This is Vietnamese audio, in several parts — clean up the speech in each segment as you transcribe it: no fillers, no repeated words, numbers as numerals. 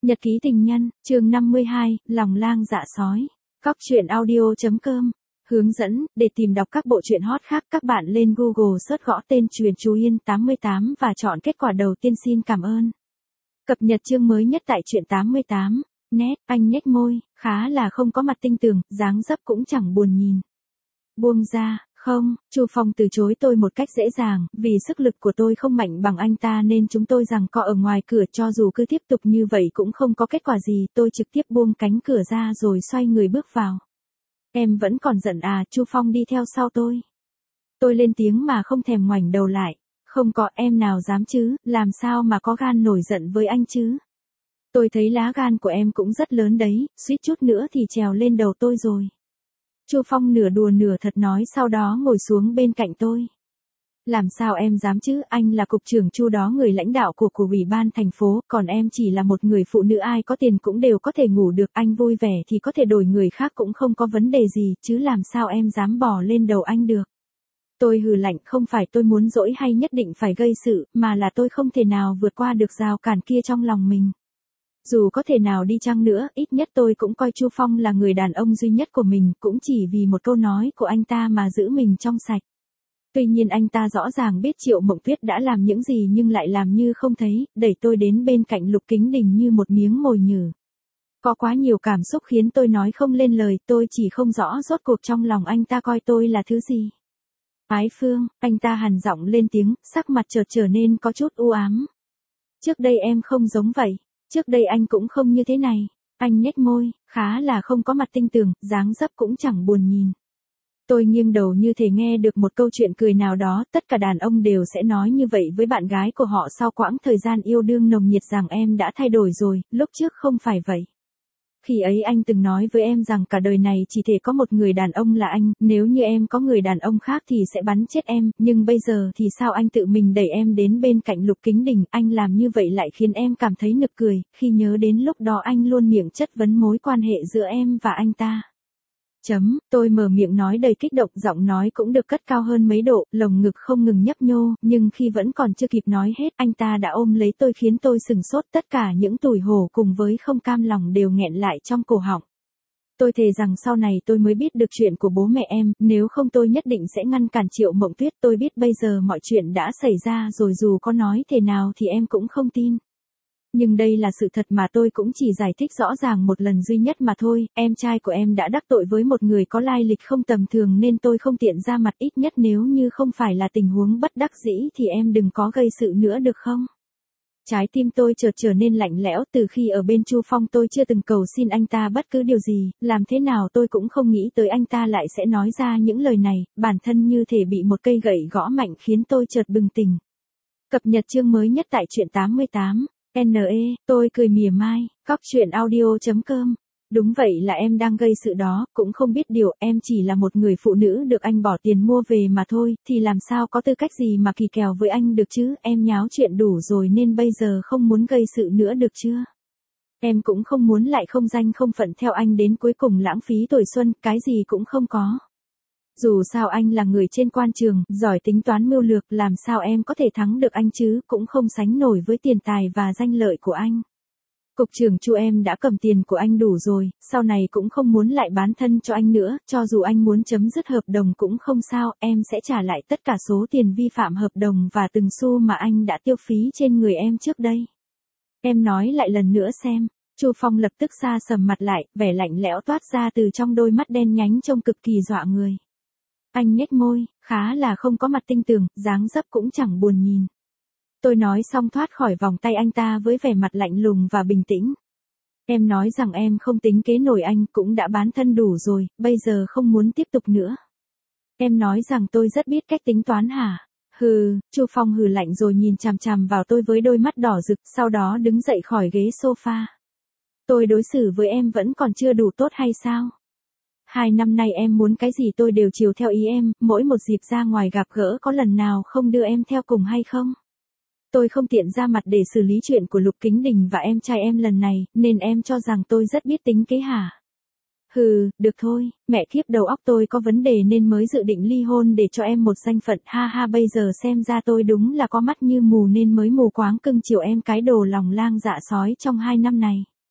Nhật ký tình nhân, chương 52, lòng lang dạ sói. Cóc truyện audio.com. Hướng dẫn, để tìm đọc các bộ truyện hot khác các bạn lên Google search gõ tên Truyện Chú Yên 88 và chọn kết quả đầu tiên xin cảm ơn. Cập nhật chương mới nhất tại truyện 88. Nét, anh nhếch môi, khá là không có mặt tinh tường, dáng dấp cũng chẳng buồn nhìn. Buông ra. Không, Chu Phong từ chối tôi một cách dễ dàng, vì sức lực của tôi không mạnh bằng anh ta nên chúng tôi giằng co ở ngoài cửa, cho dù cứ tiếp tục như vậy cũng không có kết quả gì, tôi trực tiếp buông cánh cửa ra rồi xoay người bước vào. Em vẫn còn giận à? Chu Phong đi theo sau tôi. Tôi lên tiếng mà không thèm ngoảnh đầu lại. Không có, em nào dám chứ, làm sao mà có gan nổi giận với anh chứ? Tôi thấy lá gan của em cũng rất lớn đấy, suýt chút nữa thì trèo lên đầu tôi rồi. Chu Phong nửa đùa nửa thật nói, sau đó ngồi xuống bên cạnh tôi. Làm sao em dám chứ, anh là cục trưởng Chu đó, người lãnh đạo của ủy ban thành phố, còn em chỉ là một người phụ nữ ai có tiền cũng đều có thể ngủ được, anh vui vẻ thì có thể đổi người khác cũng không có vấn đề gì, chứ làm sao em dám bỏ lên đầu anh được. Tôi hừ lạnh, không phải tôi muốn dỗi hay nhất định phải gây sự, mà là tôi không thể nào vượt qua được rào cản kia trong lòng mình. Dù có thể nào đi chăng nữa, ít nhất tôi cũng coi Chu Phong là người đàn ông duy nhất của mình, cũng chỉ vì một câu nói của anh ta mà giữ mình trong sạch. Tuy nhiên anh ta rõ ràng biết Triệu Mộng Tuyết đã làm những gì nhưng lại làm như không thấy, đẩy tôi đến bên cạnh Lục Kính Đình như một miếng mồi nhử. Có quá nhiều cảm xúc khiến tôi nói không lên lời, tôi chỉ không rõ rốt cuộc trong lòng anh ta coi tôi là thứ gì. Ái Phương, anh ta hằn giọng lên tiếng, sắc mặt chợt trở nên có chút u ám. Trước đây em không giống vậy. Trước đây anh cũng không như thế này. Anh nhếch môi, khá là không có mặt tinh tường, dáng dấp cũng chẳng buồn nhìn. Tôi nghiêng đầu như thể nghe được một câu chuyện cười nào đó, tất cả đàn ông đều sẽ nói như vậy với bạn gái của họ sau quãng thời gian yêu đương nồng nhiệt, rằng em đã thay đổi rồi, lúc trước không phải vậy. Khi ấy anh từng nói với em rằng cả đời này chỉ thể có một người đàn ông là anh, nếu như em có người đàn ông khác thì sẽ bắn chết em, nhưng bây giờ thì sao anh tự mình đẩy em đến bên cạnh Lục Kính Đình, anh làm như vậy lại khiến em cảm thấy nực cười, khi nhớ đến lúc đó anh luôn miệng chất vấn mối quan hệ giữa em và anh ta. Tôi mở miệng nói đầy kích động, giọng nói cũng được cất cao hơn mấy độ, lồng ngực không ngừng nhấp nhô, nhưng khi vẫn còn chưa kịp nói hết, anh ta đã ôm lấy tôi khiến tôi sừng sốt, tất cả những tủi hổ cùng với không cam lòng đều nghẹn lại trong cổ họng. Tôi thề rằng sau này tôi mới biết được chuyện của bố mẹ em, nếu không tôi nhất định sẽ ngăn cản Triệu Mộng Tuyết, tôi biết bây giờ mọi chuyện đã xảy ra rồi, dù có nói thế nào thì em cũng không tin. Nhưng đây là sự thật mà tôi cũng chỉ giải thích rõ ràng một lần duy nhất mà thôi, em trai của em đã đắc tội với một người có lai lịch không tầm thường nên tôi không tiện ra mặt, ít nhất nếu như không phải là tình huống bất đắc dĩ thì em đừng có gây sự nữa được không? Trái tim tôi chợt trở nên lạnh lẽo, từ khi ở bên Chu Phong tôi chưa từng cầu xin anh ta bất cứ điều gì, làm thế nào tôi cũng không nghĩ tới anh ta lại sẽ nói ra những lời này, bản thân như thể bị một cây gậy gõ mạnh khiến tôi chợt bừng tỉnh. Cập nhật chương mới nhất tại truyện 88. Tôi cười mỉa mai, cóc truyện audio.com. Đúng vậy, là em đang gây sự đó, cũng không biết điều, em chỉ là một người phụ nữ được anh bỏ tiền mua về mà thôi, thì làm sao có tư cách gì mà kỳ kèo với anh được chứ, em nháo chuyện đủ rồi nên bây giờ không muốn gây sự nữa được chưa? Em cũng không muốn lại không danh không phận theo anh đến cuối cùng lãng phí tuổi xuân, cái gì cũng không có. Dù sao anh là người trên quan trường, giỏi tính toán mưu lược, làm sao em có thể thắng được anh chứ, cũng không sánh nổi với tiền tài và danh lợi của anh. Cục trưởng Chu, em đã cầm tiền của anh đủ rồi, sau này cũng không muốn lại bán thân cho anh nữa, cho dù anh muốn chấm dứt hợp đồng cũng không sao, em sẽ trả lại tất cả số tiền vi phạm hợp đồng và từng xu mà anh đã tiêu phí trên người em trước đây. Em nói lại lần nữa xem. Chu Phong lập tức sa sầm mặt lại, vẻ lạnh lẽo toát ra từ trong đôi mắt đen nhánh trông cực kỳ dọa người. Anh nhếch môi, khá là không có mặt tinh tường, dáng dấp cũng chẳng buồn nhìn. Tôi nói xong thoát khỏi vòng tay anh ta với vẻ mặt lạnh lùng và bình tĩnh. Em nói rằng em không tính kế nổi anh, cũng đã bán thân đủ rồi, bây giờ không muốn tiếp tục nữa. Em nói rằng tôi rất biết cách tính toán hả? Hừ, Chu Phong hừ lạnh rồi nhìn chằm chằm vào tôi với đôi mắt đỏ rực, sau đó đứng dậy khỏi ghế sofa. Tôi đối xử với em vẫn còn chưa đủ tốt hay sao? 2 năm nay em muốn cái gì tôi đều chiều theo ý em, mỗi một dịp ra ngoài gặp gỡ có lần nào không đưa em theo cùng hay không? Tôi không tiện ra mặt để xử lý chuyện của Lục Kính Đình và em trai em lần này, nên em cho rằng tôi rất biết tính kế hả? Hừ, được thôi, mẹ kiếp, đầu óc tôi có vấn đề nên mới dự định ly hôn để cho em một danh phận, ha ha, bây giờ xem ra tôi đúng là có mắt như mù nên mới mù quáng cưng chiều em, cái đồ lòng lang dạ sói trong 2 năm này.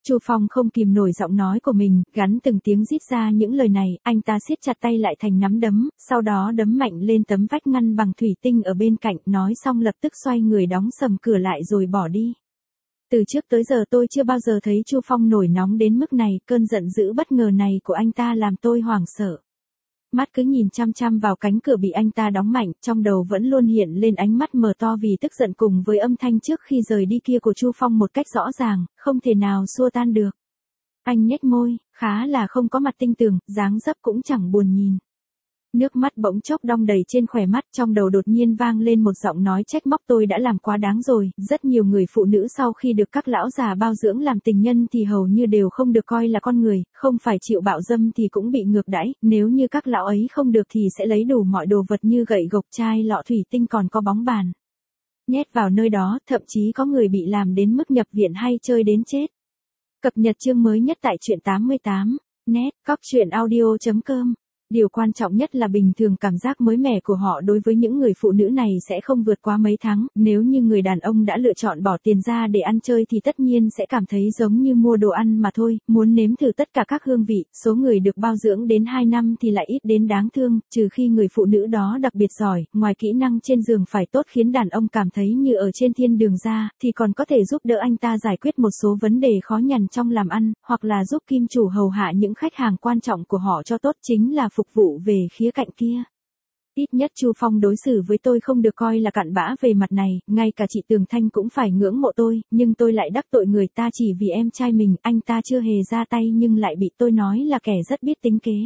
Chu Phong không kìm nổi giọng nói của mình, gắn từng tiếng rít ra những lời này, anh ta siết chặt tay lại thành nắm đấm, sau đó đấm mạnh lên tấm vách ngăn bằng thủy tinh ở bên cạnh, nói xong lập tức xoay người đóng sầm cửa lại rồi bỏ đi. Từ trước tới giờ tôi chưa bao giờ thấy Chu Phong nổi nóng đến mức này, cơn giận dữ bất ngờ này của anh ta làm tôi hoảng sợ. Mắt cứ nhìn chăm chăm vào cánh cửa bị anh ta đóng mạnh, trong đầu vẫn luôn hiện lên ánh mắt mờ to vì tức giận cùng với âm thanh trước khi rời đi kia của Chu Phong một cách rõ ràng, không thể nào xua tan được. Anh nhếch môi, khá là không có mặt tinh tường, dáng dấp cũng chẳng buồn nhìn. Nước mắt bỗng chốc đong đầy trên khóe mắt, trong đầu đột nhiên vang lên một giọng nói trách móc tôi đã làm quá đáng rồi, rất nhiều người phụ nữ sau khi được các lão già bao dưỡng làm tình nhân thì hầu như đều không được coi là con người, không phải chịu bạo dâm thì cũng bị ngược đãi, nếu như các lão ấy không được thì sẽ lấy đủ mọi đồ vật như gậy gộc chai lọ thủy tinh còn có bóng bàn. Nhét vào nơi đó, thậm chí có người bị làm đến mức nhập viện hay chơi đến chết. Cập nhật chương mới nhất tại truyện 88, net, coctruyện.audio.com. Điều quan trọng nhất là bình thường cảm giác mới mẻ của họ đối với những người phụ nữ này sẽ không vượt qua mấy tháng, nếu như người đàn ông đã lựa chọn bỏ tiền ra để ăn chơi thì tất nhiên sẽ cảm thấy giống như mua đồ ăn mà thôi, muốn nếm thử tất cả các hương vị, số người được bao dưỡng đến 2 năm thì lại ít đến đáng thương, trừ khi người phụ nữ đó đặc biệt giỏi, ngoài kỹ năng trên giường phải tốt khiến đàn ông cảm thấy như ở trên thiên đường ra, thì còn có thể giúp đỡ anh ta giải quyết một số vấn đề khó nhằn trong làm ăn, hoặc là giúp kim chủ hầu hạ những khách hàng quan trọng của họ cho tốt, chính là phục vụ về khía cạnh kia. Ít nhất Chu Phong đối xử với tôi không được coi là cặn bã về mặt này, ngay cả chị Tường Thanh cũng phải ngưỡng mộ tôi, nhưng tôi lại đắc tội người ta chỉ vì em trai mình, anh ta chưa hề ra tay nhưng lại bị tôi nói là kẻ rất biết tính kế.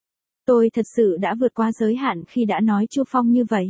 Tôi thật sự đã vượt qua giới hạn khi đã nói Chu Phong như vậy.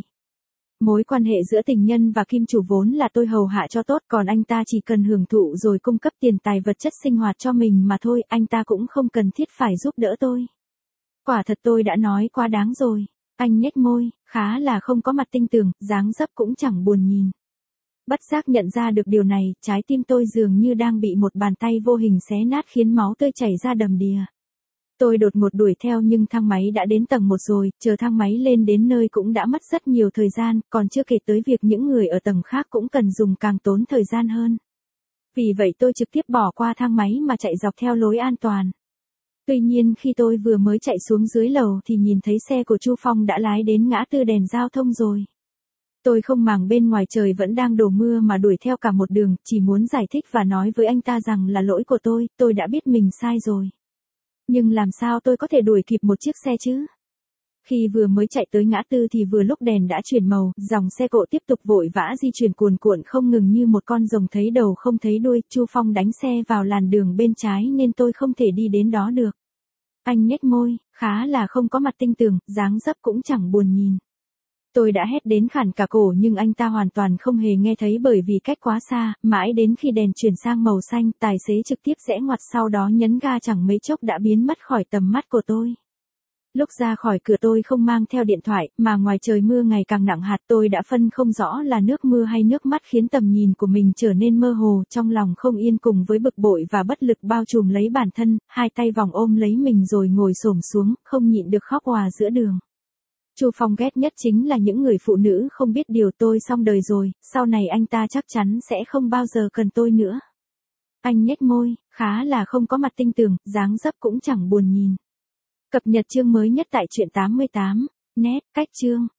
Mối quan hệ giữa tình nhân và kim chủ vốn là tôi hầu hạ cho tốt, còn anh ta chỉ cần hưởng thụ rồi cung cấp tiền tài vật chất sinh hoạt cho mình mà thôi, anh ta cũng không cần thiết phải giúp đỡ tôi. Quả thật tôi đã nói quá đáng rồi. Anh nhếch môi, khá là không có mặt tinh tường, dáng dấp cũng chẳng buồn nhìn. Bất giác nhận ra được điều này, trái tim tôi dường như đang bị một bàn tay vô hình xé nát khiến máu tươi chảy ra đầm đìa. Tôi đột ngột đuổi theo nhưng thang máy đã đến tầng 1 rồi, chờ thang máy lên đến nơi cũng đã mất rất nhiều thời gian, còn chưa kể tới việc những người ở tầng khác cũng cần dùng càng tốn thời gian hơn. Vì vậy tôi trực tiếp bỏ qua thang máy mà chạy dọc theo lối an toàn. Tuy nhiên khi tôi vừa mới chạy xuống dưới lầu thì nhìn thấy xe của Chu Phong đã lái đến ngã tư đèn giao thông rồi. Tôi không màng bên ngoài trời vẫn đang đổ mưa mà đuổi theo cả một đường, chỉ muốn giải thích và nói với anh ta rằng là lỗi của tôi đã biết mình sai rồi. Nhưng làm sao tôi có thể đuổi kịp một chiếc xe chứ? Khi vừa mới chạy tới ngã tư thì vừa lúc đèn đã chuyển màu, dòng xe cộ tiếp tục vội vã di chuyển cuồn cuộn không ngừng như một con rồng thấy đầu không thấy đuôi, Chu Phong đánh xe vào làn đường bên trái nên tôi không thể đi đến đó được. Anh nhếch môi, khá là không có mặt tinh tường, dáng dấp cũng chẳng buồn nhìn. Tôi đã hét đến khản cả cổ nhưng anh ta hoàn toàn không hề nghe thấy bởi vì cách quá xa, mãi đến khi đèn chuyển sang màu xanh, tài xế trực tiếp rẽ ngoặt sau đó nhấn ga chẳng mấy chốc đã biến mất khỏi tầm mắt của tôi. Lúc ra khỏi cửa tôi không mang theo điện thoại, mà ngoài trời mưa ngày càng nặng hạt, tôi đã phân không rõ là nước mưa hay nước mắt khiến tầm nhìn của mình trở nên mơ hồ, trong lòng không yên cùng với bực bội và bất lực bao trùm lấy bản thân, hai tay vòng ôm lấy mình rồi ngồi xổm xuống, không nhịn được khóc òa giữa đường. Chu Phong ghét nhất chính là những người phụ nữ không biết điều, tôi xong đời rồi, sau này anh ta chắc chắn sẽ không bao giờ cần tôi nữa. Anh nhếch môi, khá là không có mặt tinh tường, dáng dấp cũng chẳng buồn nhìn. Cập nhật chương mới nhất tại truyện 88, net, cách chương.